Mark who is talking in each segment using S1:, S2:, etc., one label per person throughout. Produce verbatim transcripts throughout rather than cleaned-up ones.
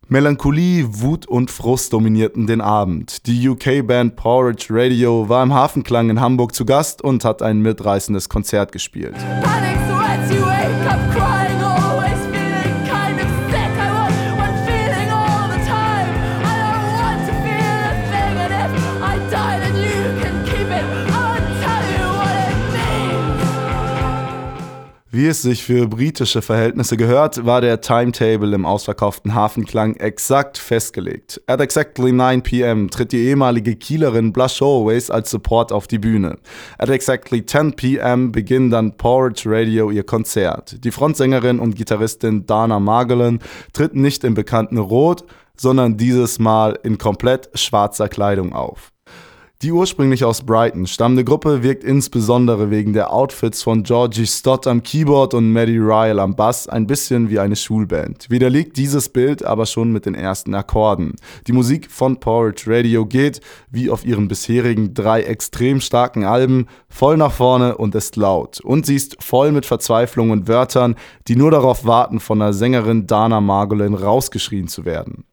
S1: Melancholie, Wut und Frust dominierten den Abend. Die U K-Band Porridge Radio war im Hafenklang in Hamburg zu Gast und hat ein mitreißendes Konzert gespielt.
S2: Panic sweats, you wake up crying, always feeling kind of sick. I want one feeling all the time. I don't want to feel a thing, and if I die, then you can keep it. I'll tell you what it means.
S1: Wie es sich für britische Verhältnisse gehört, war der Timetable im ausverkauften Hafenklang exakt festgelegt. At exactly nine p m tritt die ehemalige Kielerin Blush Always als Support auf die Bühne. At exactly ten p m beginnt dann Porridge Radio ihr Konzert. Die Frontsängerin und Gitarristin Dana Margolin tritt nicht im bekannten Rot, sondern dieses Mal in komplett schwarzer Kleidung auf. Die ursprünglich aus Brighton stammende Gruppe wirkt insbesondere wegen der Outfits von Georgie Stott am Keyboard und Maddie Ryle am Bass ein bisschen wie eine Schulband. Widerlegt dieses Bild aber schon mit den ersten Akkorden. Die Musik von Porridge Radio geht, wie auf ihren bisherigen drei extrem starken Alben, voll nach vorne und ist laut. Und sie ist voll mit Verzweiflung und Wörtern, die nur darauf warten, von der Sängerin Dana Margolin rausgeschrien zu werden.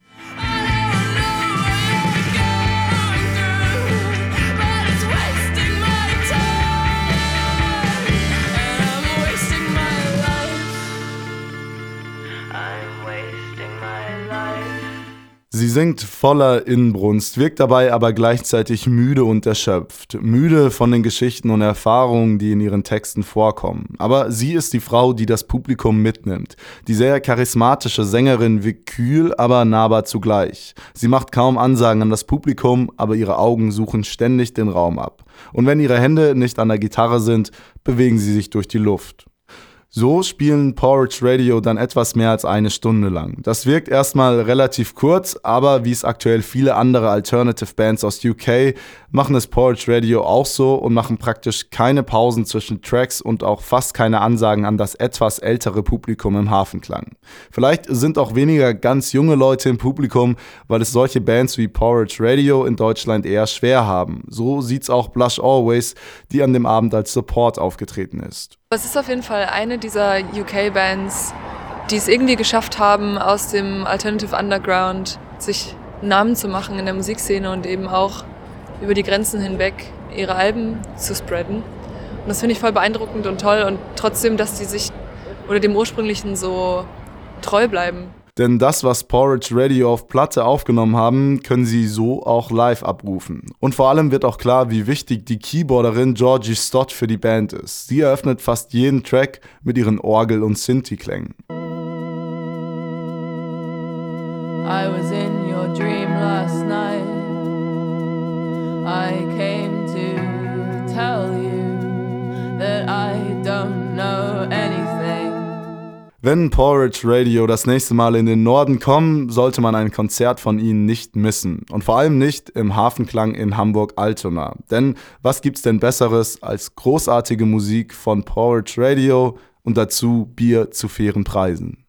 S1: Sie singt voller Inbrunst, wirkt dabei aber gleichzeitig müde und erschöpft. Müde von den Geschichten und Erfahrungen, die in ihren Texten vorkommen. Aber sie ist die Frau, die das Publikum mitnimmt. Die sehr charismatische Sängerin wirkt kühl, aber nahbar zugleich. Sie macht kaum Ansagen an das Publikum, aber ihre Augen suchen ständig den Raum ab. Und wenn ihre Hände nicht an der Gitarre sind, bewegen sie sich durch die Luft. So spielen Porridge Radio dann etwas mehr als eine Stunde lang. Das wirkt erstmal relativ kurz, aber wie es aktuell viele andere Alternative Bands aus U K, machen es Porridge Radio auch so und machen praktisch keine Pausen zwischen Tracks und auch fast keine Ansagen an das etwas ältere Publikum im Hafenklang. Vielleicht sind auch weniger ganz junge Leute im Publikum, weil es solche Bands wie Porridge Radio in Deutschland eher schwer haben. So sieht's auch Blush Always, die an dem Abend als Support aufgetreten ist.
S3: Es ist auf jeden Fall eine dieser U K-Bands, die es irgendwie geschafft haben, aus dem Alternative Underground sich einen Namen zu machen in der Musikszene und eben auch über die Grenzen hinweg ihre Alben zu spreaden. Und das finde ich voll beeindruckend und toll und trotzdem, dass die sich oder dem Ursprünglichen so treu bleiben.
S1: Denn das, was Porridge Radio auf Platte aufgenommen haben, können sie so auch live abrufen. Und vor allem wird auch klar, wie wichtig die Keyboarderin Georgie Stott für die Band ist. Sie eröffnet fast jeden Track mit ihren Orgel- und Synthi-Klängen.
S2: I was in your dream last night. I came to tell you that I don't know anything.
S1: Wenn Porridge Radio das nächste Mal in den Norden kommen, sollte man ein Konzert von ihnen nicht missen. Und vor allem nicht im Hafenklang in Hamburg-Altona. Denn was gibt's denn Besseres als großartige Musik von Porridge Radio und dazu Bier zu fairen Preisen?